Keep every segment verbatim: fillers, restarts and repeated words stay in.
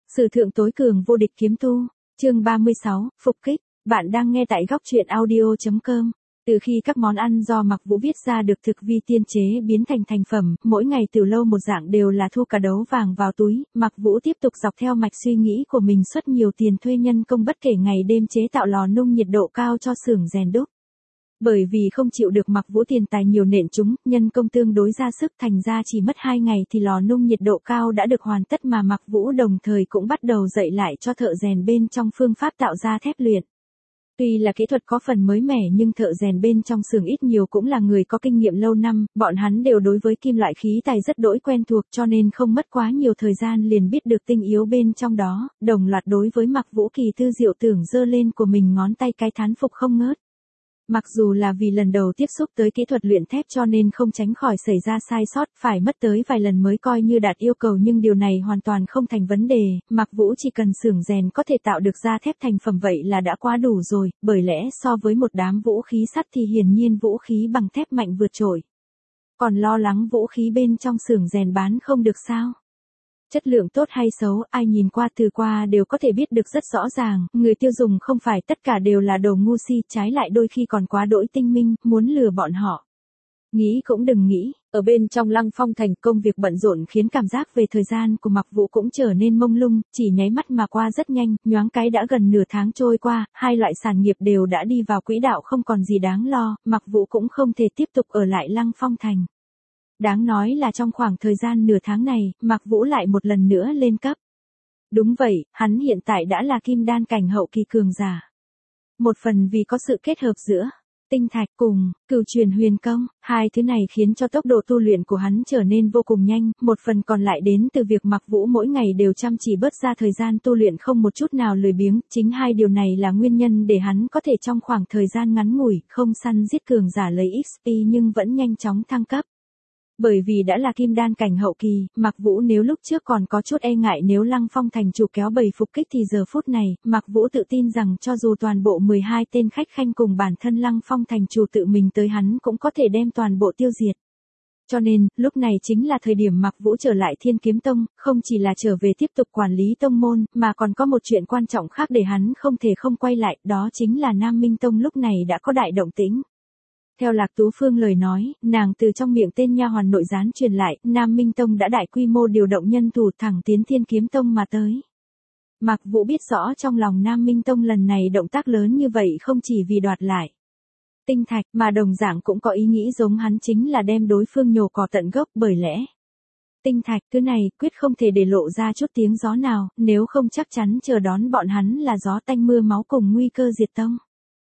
Sử thượng tối cường vô địch kiếm tu, chương ba mươi sáu, phục kích, bạn đang nghe tại góc truyện audio.com. Từ khi các món ăn do Mạc Vũ viết ra được thực vi tiên chế biến thành thành phẩm, mỗi ngày từ lâu một dạng đều là thu cả đấu vàng vào túi, Mạc Vũ tiếp tục dọc theo mạch suy nghĩ của mình xuất nhiều tiền thuê nhân công bất kể ngày đêm chế tạo lò nung nhiệt độ cao cho xưởng rèn đúc. Bởi vì không chịu được Mạc Vũ tiền tài nhiều nện chúng, nhân công tương đối ra sức thành ra chỉ mất hai ngày thì lò nung nhiệt độ cao đã được hoàn tất mà Mạc Vũ đồng thời cũng bắt đầu dạy lại cho thợ rèn bên trong phương pháp tạo ra thép luyện. Tuy là kỹ thuật có phần mới mẻ nhưng thợ rèn bên trong xưởng ít nhiều cũng là người có kinh nghiệm lâu năm, bọn hắn đều đối với kim loại khí tài rất đỗi quen thuộc cho nên không mất quá nhiều thời gian liền biết được tinh yếu bên trong đó, đồng loạt đối với Mạc Vũ kỳ tư diệu tưởng giơ lên của mình ngón tay cái thán phục không ngớt. Mặc dù là vì lần đầu tiếp xúc tới kỹ thuật luyện thép cho nên không tránh khỏi xảy ra sai sót, phải mất tới vài lần mới coi như đạt yêu cầu nhưng điều này hoàn toàn không thành vấn đề, Mạc Vũ chỉ cần xưởng rèn có thể tạo được ra thép thành phẩm vậy là đã quá đủ rồi, bởi lẽ so với một đám vũ khí sắt thì hiển nhiên vũ khí bằng thép mạnh vượt trội. Còn lo lắng vũ khí bên trong xưởng rèn bán không được sao? Chất lượng tốt hay xấu, ai nhìn qua từ qua đều có thể biết được rất rõ ràng, người tiêu dùng không phải tất cả đều là đồ ngu si, trái lại đôi khi còn quá đỗi tinh minh, muốn lừa bọn họ. Nghĩ cũng đừng nghĩ, ở bên trong Lăng Phong Thành công việc bận rộn khiến cảm giác về thời gian của Mạc Vũ cũng trở nên mông lung, chỉ nháy mắt mà qua rất nhanh, nhoáng cái đã gần nửa tháng trôi qua, hai loại sản nghiệp đều đã đi vào quỹ đạo không còn gì đáng lo, Mạc Vũ cũng không thể tiếp tục ở lại Lăng Phong Thành. Đáng nói là trong khoảng thời gian nửa tháng này, Mạc Vũ lại một lần nữa lên cấp. Đúng vậy, hắn hiện tại đã là kim đan cảnh hậu kỳ cường giả. Một phần vì có sự kết hợp giữa tinh thạch cùng cửu truyền huyền công, hai thứ này khiến cho tốc độ tu luyện của hắn trở nên vô cùng nhanh, một phần còn lại đến từ việc Mạc Vũ mỗi ngày đều chăm chỉ bớt ra thời gian tu luyện không một chút nào lười biếng, chính hai điều này là nguyên nhân để hắn có thể trong khoảng thời gian ngắn ngủi, không săn giết cường giả lấy ích pê nhưng vẫn nhanh chóng thăng cấp. Bởi vì đã là kim đan cảnh hậu kỳ, Mạc Vũ nếu lúc trước còn có chút e ngại nếu Lăng Phong Thành chủ kéo bầy phục kích thì giờ phút này, Mạc Vũ tự tin rằng cho dù toàn bộ mười hai tên khách khanh cùng bản thân Lăng Phong Thành chủ tự mình tới hắn cũng có thể đem toàn bộ tiêu diệt. Cho nên, lúc này chính là thời điểm Mạc Vũ trở lại Thiên Kiếm Tông, không chỉ là trở về tiếp tục quản lý tông môn, mà còn có một chuyện quan trọng khác để hắn không thể không quay lại, đó chính là Nam Minh Tông lúc này đã có đại động tĩnh. Theo Lạc Tú Phương lời nói, nàng từ trong miệng tên nha hoàn nội gián truyền lại, Nam Minh Tông đã đại quy mô điều động nhân thủ thẳng tiến Thiên Kiếm Tông mà tới. Mạc Vũ biết rõ trong lòng Nam Minh Tông lần này động tác lớn như vậy không chỉ vì đoạt lại tinh thạch mà đồng dạng cũng có ý nghĩ giống hắn chính là đem đối phương nhổ cỏ tận gốc, bởi lẽ tinh thạch thứ này quyết không thể để lộ ra chút tiếng gió nào, nếu không chắc chắn chờ đón bọn hắn là gió tanh mưa máu cùng nguy cơ diệt tông.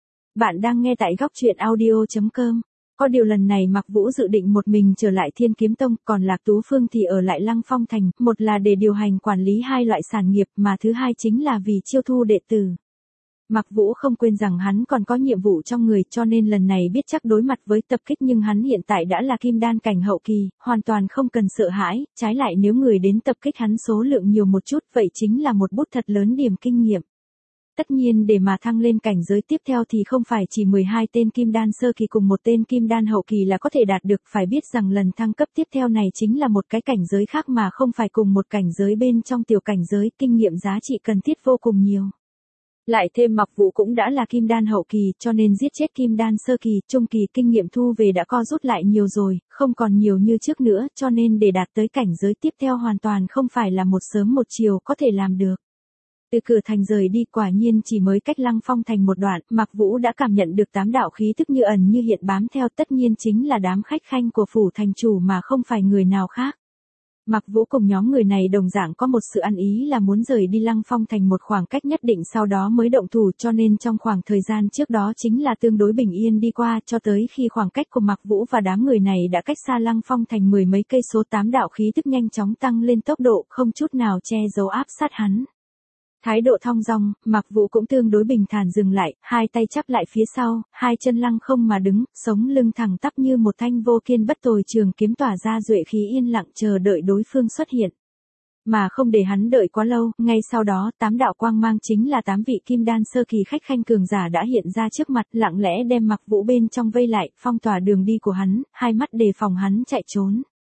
Bạn đang nghe tại góc truyện audio.com. Có điều lần này Mạc Vũ dự định một mình trở lại Thiên Kiếm Tông, còn Lạc Tú Phương thì ở lại Lăng Phong Thành, một là để điều hành quản lý hai loại sản nghiệp mà thứ hai chính là vì chiêu thu đệ tử. Mạc Vũ không quên rằng hắn còn có nhiệm vụ trong người cho nên lần này biết chắc đối mặt với tập kích nhưng hắn hiện tại đã là kim đan cảnh hậu kỳ, hoàn toàn không cần sợ hãi, trái lại nếu người đến tập kích hắn số lượng nhiều một chút vậy chính là một bút thật lớn điểm kinh nghiệm. Tất nhiên để mà thăng lên cảnh giới tiếp theo thì không phải chỉ mười hai tên kim đan sơ kỳ cùng một tên kim đan hậu kỳ là có thể đạt được, phải biết rằng lần thăng cấp tiếp theo này chính là một cái cảnh giới khác mà không phải cùng một cảnh giới bên trong tiểu cảnh giới, kinh nghiệm giá trị cần thiết vô cùng nhiều. Lại thêm Mạc Vũ cũng đã là kim đan hậu kỳ cho nên giết chết kim đan sơ kỳ, trung kỳ kinh nghiệm thu về đã co rút lại nhiều rồi, không còn nhiều như trước nữa cho nên để đạt tới cảnh giới tiếp theo hoàn toàn không phải là một sớm một chiều có thể làm được. Từ cửa thành rời đi quả nhiên chỉ mới cách Lăng Phong Thành một đoạn, Mạc Vũ đã cảm nhận được tám đạo khí tức như ẩn như hiện bám theo, tất nhiên chính là đám khách khanh của phủ thành chủ mà không phải người nào khác. Mạc Vũ cùng nhóm người này đồng dạng có một sự ăn ý là muốn rời đi Lăng Phong Thành một khoảng cách nhất định sau đó mới động thủ cho nên trong khoảng thời gian trước đó chính là tương đối bình yên đi qua cho tới khi khoảng cách của Mạc Vũ và đám người này đã cách xa Lăng Phong Thành mười mấy cây số, tám đạo khí tức nhanh chóng tăng lên tốc độ không chút nào che giấu áp sát hắn. Thái độ thong dong, Mạc Vũ cũng tương đối bình thản dừng lại, hai tay chắp lại phía sau, hai chân lăng không mà đứng, sống lưng thẳng tắp như một thanh vô kiên bất tồi trường kiếm tỏa ra duệ khí yên lặng chờ đợi đối phương xuất hiện. Mà không để hắn đợi quá lâu, ngay sau đó tám đạo quang mang chính là tám vị kim đan sơ kỳ khách khanh cường giả đã hiện ra trước mặt, lặng lẽ đem Mạc Vũ bên trong vây lại, phong tỏa đường đi của hắn, hai mắt đề phòng hắn chạy trốn.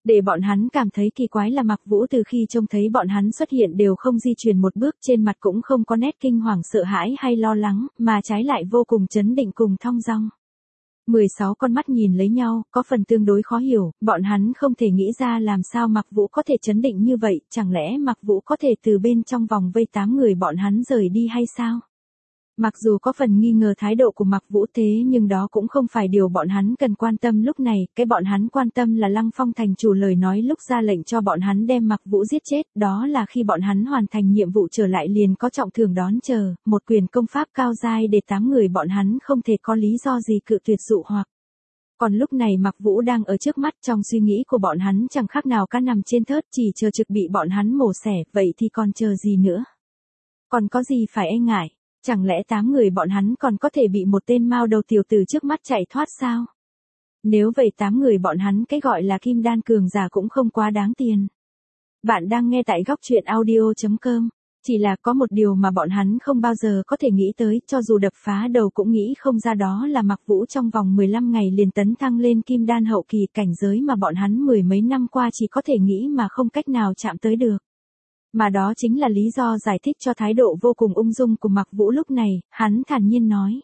Để bọn hắn cảm thấy kỳ quái là Mạc Vũ từ khi trông thấy bọn hắn xuất hiện đều không di chuyển một bước, trên mặt cũng không có nét kinh hoàng sợ hãi hay lo lắng, mà trái lại vô cùng trấn định cùng thong dong. mười sáu con mắt nhìn lấy nhau, có phần tương đối khó hiểu, bọn hắn không thể nghĩ ra làm sao Mạc Vũ có thể trấn định như vậy, chẳng lẽ Mạc Vũ có thể từ bên trong vòng vây tám người bọn hắn rời đi hay sao? Mặc dù có phần nghi ngờ thái độ của Mạc Vũ thế nhưng đó cũng không phải điều bọn hắn cần quan tâm lúc này, cái bọn hắn quan tâm là Lăng Phong thành chủ lời nói lúc ra lệnh cho bọn hắn đem Mạc Vũ giết chết, đó là khi bọn hắn hoàn thành nhiệm vụ trở lại liền có trọng thưởng đón chờ, một quyền công pháp cao giai để tám người bọn hắn không thể có lý do gì cự tuyệt dụ hoặc. Còn lúc này Mạc Vũ đang ở trước mắt, trong suy nghĩ của bọn hắn chẳng khác nào cá nằm trên thớt chỉ chờ trực bị bọn hắn mổ xẻ, vậy thì còn chờ gì nữa? Còn có gì phải e ngại? Chẳng lẽ tám người bọn hắn còn có thể bị một tên mao đầu tiểu tử trước mắt chạy thoát sao? Nếu vậy tám người bọn hắn cái gọi là kim đan cường giả cũng không quá đáng tiền. Bạn đang nghe tại góc truyện audio chấm com. Chỉ là có một điều mà bọn hắn không bao giờ có thể nghĩ tới, cho dù đập phá đầu cũng nghĩ không ra, đó là Mạc Vũ trong vòng mười lăm ngày liền tấn thăng lên kim đan hậu kỳ, cảnh giới mà bọn hắn mười mấy năm qua chỉ có thể nghĩ mà không cách nào chạm tới được. Mà đó chính là lý do giải thích cho thái độ vô cùng ung dung của Mạc Vũ lúc này, hắn thản nhiên nói.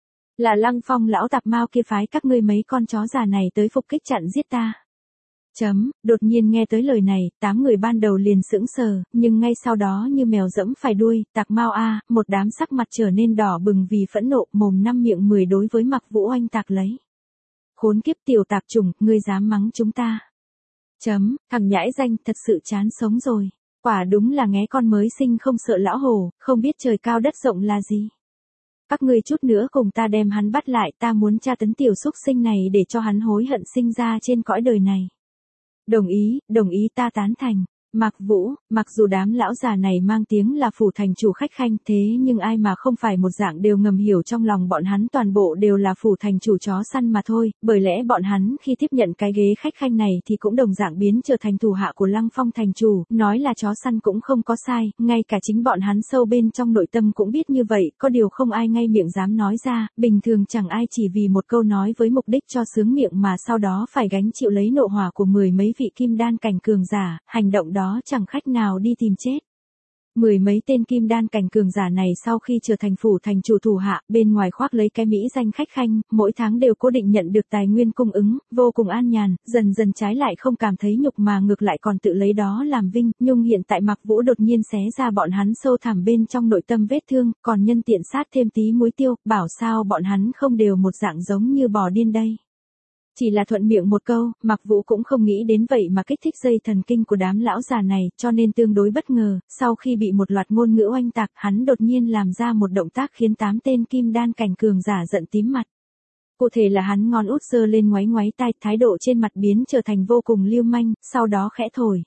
Là Lăng Phong lão tạp mao kia phái các ngươi mấy con chó già này tới phục kích chặn giết ta. Chấm, đột nhiên nghe tới lời này, tám người ban đầu liền sững sờ, nhưng ngay sau đó như mèo dẫm phải đuôi, tạc mao a, một đám sắc mặt trở nên đỏ bừng vì phẫn nộ, mồm năm miệng mười đối với Mạc Vũ oanh tạc lấy. Khốn kiếp tiểu tạp chủng, ngươi dám mắng chúng ta. Chấm, thằng nhãi danh thật sự chán sống rồi. Quả đúng là nghé con mới sinh không sợ lão hổ, không biết trời cao đất rộng là gì. Các ngươi chút nữa cùng ta đem hắn bắt lại, ta muốn tra tấn tiểu súc sinh này để cho hắn hối hận sinh ra trên cõi đời này. Đồng ý, đồng ý, ta tán thành. Mạc Vũ, mặc dù đám lão già này mang tiếng là phủ thành chủ khách khanh, thế nhưng ai mà không phải một dạng đều ngầm hiểu trong lòng bọn hắn toàn bộ đều là phủ thành chủ chó săn mà thôi, bởi lẽ bọn hắn khi tiếp nhận cái ghế khách khanh này thì cũng đồng dạng biến trở thành thủ hạ của Lăng Phong thành chủ, nói là chó săn cũng không có sai, ngay cả chính bọn hắn sâu bên trong nội tâm cũng biết như vậy, có điều không ai ngay miệng dám nói ra, bình thường chẳng ai chỉ vì một câu nói với mục đích cho sướng miệng mà sau đó phải gánh chịu lấy nộ hỏa của mười mấy vị kim đan cảnh cường giả, hành động đó chẳng khách nào đi tìm chết. Mười mấy tên kim đan cảnh cường giả này sau khi trở thành phủ thành chủ thủ hạ, bên ngoài khoác lấy cái mỹ danh khách khanh, mỗi tháng đều cố định nhận được tài nguyên cung ứng, vô cùng an nhàn, dần dần trái lại không cảm thấy nhục mà ngược lại còn tự lấy đó làm vinh, nhưng hiện tại Mạc Vũ đột nhiên xé ra bọn hắn sâu thẳm bên trong nội tâm vết thương, còn nhân tiện sát thêm tí muối tiêu, bảo sao bọn hắn không đều một dạng giống như bò điên đây. Chỉ là thuận miệng một câu, Mạc Vũ cũng không nghĩ đến vậy mà kích thích dây thần kinh của đám lão già này, cho nên tương đối bất ngờ, sau khi bị một loạt ngôn ngữ oanh tạc, hắn đột nhiên làm ra một động tác khiến tám tên kim đan cảnh cường giả giận tím mặt. Cụ thể là hắn ngón út giơ lên ngoáy ngoáy tai, thái độ trên mặt biến trở thành vô cùng lưu manh, sau đó khẽ thổi.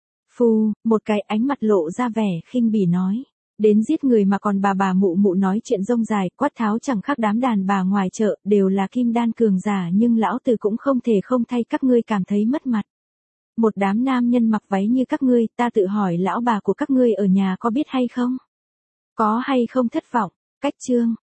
Phu, một cái, ánh mặt lộ ra vẻ khinh bỉ nói. Đến giết người mà còn bà bà mụ mụ nói chuyện rông dài, quát tháo chẳng khác đám đàn bà ngoài chợ, đều là kim đan cường giả nhưng lão tử cũng không thể không thay các ngươi cảm thấy mất mặt. Một đám nam nhân mặc váy như các ngươi, ta tự hỏi lão bà của các ngươi ở nhà có biết hay không? Có hay không thất vọng? Cách chương,